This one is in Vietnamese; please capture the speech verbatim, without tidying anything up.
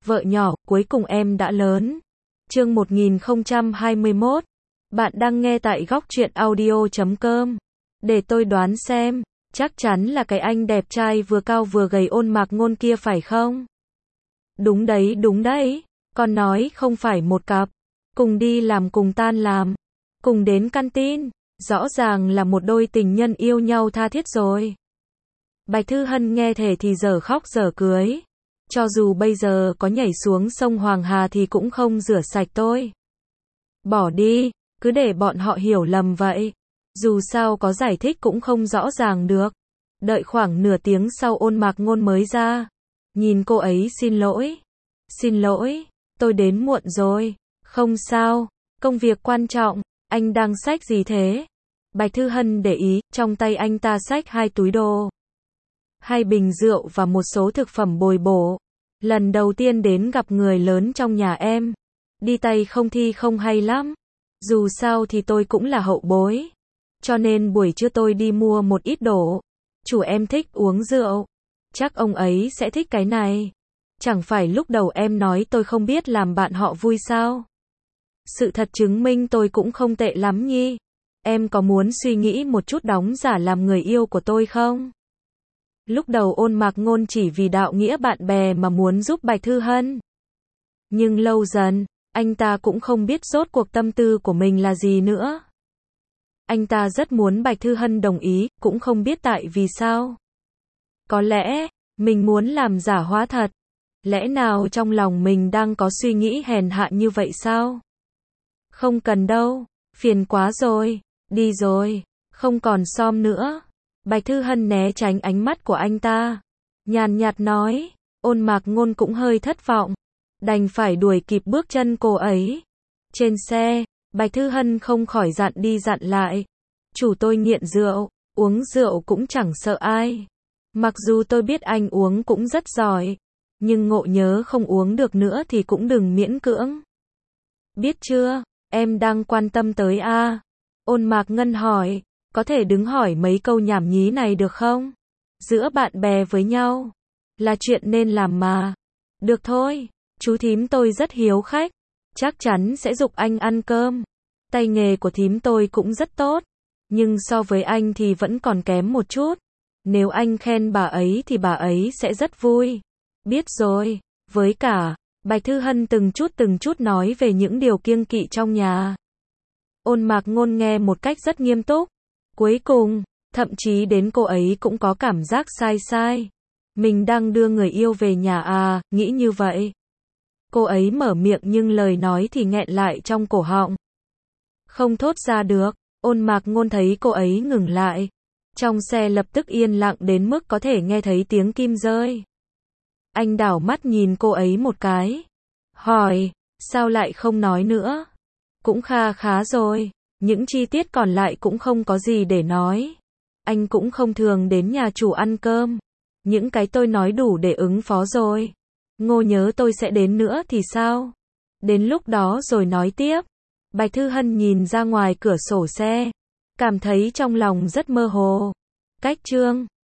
Vợ nhỏ, cuối cùng em đã lớn. Chương một nghìn không trăm hai mươi mốt. Bạn đang nghe tại góc truyện audio chấm com. Để tôi đoán xem, chắc chắn là cái anh đẹp trai vừa cao vừa gầy Ôn Mạc Ngôn kia phải không? Đúng đấy, đúng đấy. Con nói không phải một cặp. Cùng đi làm cùng tan làm. Cùng đến canteen. Rõ ràng là một đôi tình nhân yêu nhau tha thiết rồi. Bạch Thư Hân nghe thể thì dở khóc dở cười. Cho dù bây giờ có nhảy xuống sông Hoàng Hà thì cũng không rửa sạch tôi. Bỏ đi, cứ để bọn họ hiểu lầm vậy. Dù sao có giải thích cũng không rõ ràng được. Đợi khoảng nửa tiếng sau Ôn Mạc Ngôn mới ra. Nhìn cô ấy xin lỗi. Xin lỗi, tôi đến muộn rồi. Không sao, công việc quan trọng. Anh đang xách gì thế? Bạch Thư Hân để ý, trong tay anh ta xách hai túi đồ. Hai bình rượu và một số thực phẩm bồi bổ. Lần đầu tiên đến gặp người lớn trong nhà em. Đi tay không thi không hay lắm. Dù sao thì tôi cũng là hậu bối. Cho nên buổi trưa tôi đi mua một ít đồ. Chủ em thích uống rượu. Chắc ông ấy sẽ thích cái này. Chẳng phải lúc đầu em nói tôi không biết làm bạn họ vui sao? Sự thật chứng minh tôi cũng không tệ lắm nhi. Em có muốn suy nghĩ một chút đóng giả làm người yêu của tôi không? Lúc đầu Ôn Mạc Ngôn chỉ vì đạo nghĩa bạn bè mà muốn giúp Bạch Thư Hân. Nhưng lâu dần, anh ta cũng không biết rốt cuộc tâm tư của mình là gì nữa. Anh ta rất muốn Bạch Thư Hân đồng ý, cũng không biết tại vì sao. Có lẽ, mình muốn làm giả hóa thật. Lẽ nào trong lòng mình đang có suy nghĩ hèn hạ như vậy sao? Không cần đâu, phiền quá rồi, đi rồi, không còn xom nữa. Bạch Thư Hân né tránh ánh mắt của anh ta. Nhàn nhạt nói, Ôn Mạc Ngôn cũng hơi thất vọng. Đành phải đuổi kịp bước chân cô ấy. Trên xe, Bạch Thư Hân không khỏi dặn đi dặn lại. Chủ tôi nghiện rượu, uống rượu cũng chẳng sợ ai. Mặc dù tôi biết anh uống cũng rất giỏi. Nhưng ngộ nhớ không uống được nữa thì cũng đừng miễn cưỡng. Biết chưa, em đang quan tâm tới a à? Ôn Mạc Ngân hỏi. Có thể đứng hỏi mấy câu nhảm nhí này được không? Giữa bạn bè với nhau. Là chuyện nên làm mà. Được thôi, chú thím tôi rất hiếu khách. Chắc chắn sẽ giục anh ăn cơm. Tay nghề của thím tôi cũng rất tốt. Nhưng so với anh thì vẫn còn kém một chút. Nếu anh khen bà ấy thì bà ấy sẽ rất vui. Biết rồi, với cả, Bạch Thư Hân từng chút từng chút nói về những điều kiêng kỵ trong nhà. Ôn Mạc Ngôn nghe một cách rất nghiêm túc. Cuối cùng, thậm chí đến cô ấy cũng có cảm giác sai sai. Mình đang đưa người yêu về nhà à, nghĩ như vậy. Cô ấy mở miệng nhưng lời nói thì nghẹn lại trong cổ họng. Không thốt ra được, Ôn Mạc Ngôn thấy cô ấy ngừng lại. Trong xe lập tức yên lặng đến mức có thể nghe thấy tiếng kim rơi. Anh đảo mắt nhìn cô ấy một cái. Hỏi, sao lại không nói nữa? Cũng kha khá rồi. Những chi tiết còn lại cũng không có gì để nói. Anh cũng không thường đến nhà chủ ăn cơm. Những cái tôi nói đủ để ứng phó rồi. Ngô nhớ tôi sẽ đến nữa thì sao? Đến lúc đó rồi nói tiếp. Bạch Thư Hân nhìn ra ngoài cửa sổ xe. Cảm thấy trong lòng rất mơ hồ. Cách chương